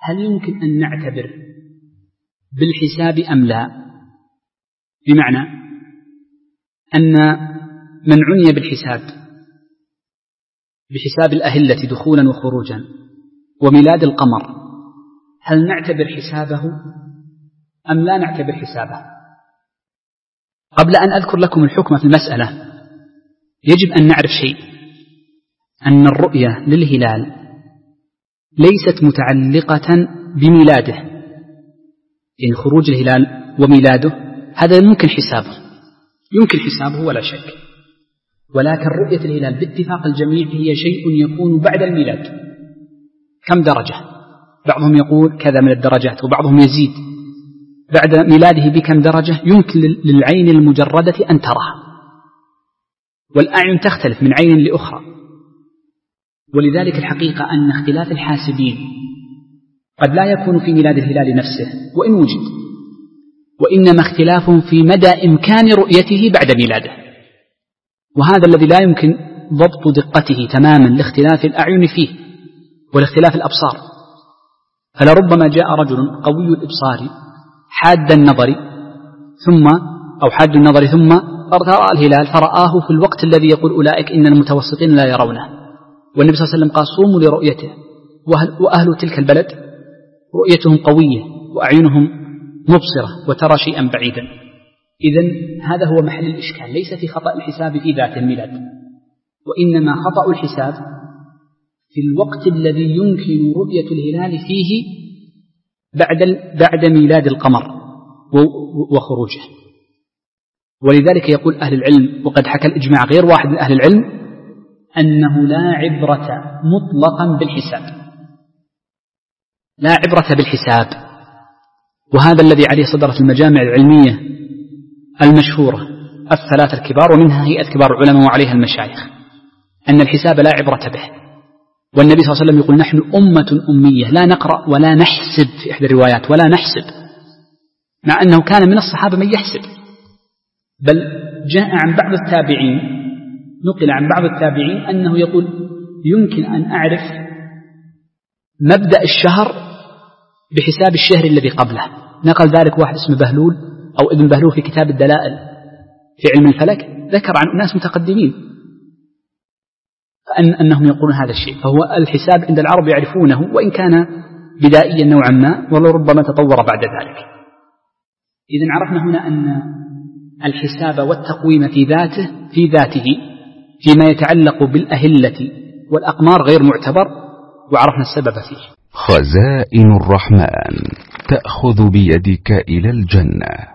هل يمكن أن نعتبر بالحساب أم لا؟ بمعنى أن من عني بحساب الأهلة دخولا وخروجا وميلاد القمر، هل نعتبر حسابه أم لا نعتبر حسابه؟ قبل أن أذكر لكم الحكم في المسألة يجب أن نعرف شيء، أن الرؤية للهلال ليست متعلقة بميلاده، يعني خروج الهلال وميلاده هذا يمكن حسابه ولا شك، ولكن رؤية الهلال باتفاق الجميع هي شيء يكون بعد الميلاد. كم درجة؟ بعضهم يقول كذا من الدرجات، وبعضهم يزيد بعد ميلاده بكم درجة يمكن للعين المجردة أن تراها، والأعين تختلف من عين لأخرى. ولذلك الحقيقة أن اختلاف الحاسبين قد لا يكون في ميلاد الهلال نفسه وإن وجد، وإنما اختلافهم في مدى إمكان رؤيته بعد ميلاده، وهذا الذي لا يمكن ضبط دقته تماما لاختلاف الأعين فيه ولاختلاف الأبصار. فلربما جاء رجل قوي الإبصار حاد النظر ثم رأى الهلال فرآه في الوقت الذي يقول أولئك إن المتوسطين لا يرونه، والنبي صلى الله عليه وسلم قال صوموا لرؤيته، وأهل تلك البلد رؤيتهم قوية وأعينهم مبصرة وترى شيئا بعيدا. إذن هذا هو محل الإشكال، ليس في خطأ الحساب في ذات الميلاد، وإنما خطأ الحساب في الوقت الذي يمكن رؤية الهلال فيه بعد ميلاد القمر وخروجه. ولذلك يقول أهل العلم، وقد حكى الإجماع غير واحد من أهل العلم، أنه لا عبرة مطلقا بالحساب، لا عبرة بالحساب. وهذا الذي عليه صدرت المجامع العلمية المشهورة الثلاثة الكبار، ومنها هيئة كبار العلماء وعليها المشايخ، أن الحساب لا عبرة به. والنبي صلى الله عليه وسلم يقول نحن أمة أمية لا نقرأ ولا نحسب، في إحدى الروايات ولا نحسب، مع أنه كان من الصحابة من يحسب، بل جاء عن بعض التابعين، نقل عن بعض التابعين أنه يقول يمكن أن أعرف مبدأ الشهر بحساب الشهر الذي قبله. نقل ذلك واحد اسمه بهلول أو ابن بهلول في كتاب الدلائل في علم الفلك، ذكر عن ناس متقدمين أنهم يقولون هذا الشيء. فهو الحساب عند العرب يعرفونه، وإن كان بدائيا نوعا ما ولربما تطور بعد ذلك. إذن عرفنا هنا أن الحساب والتقويم في ذاته فيما يتعلق بالأهلة والأقمار غير معتبر، وعرفنا السبب فيه. خزائن الرحمن تأخذ بيدك إلى الجنة.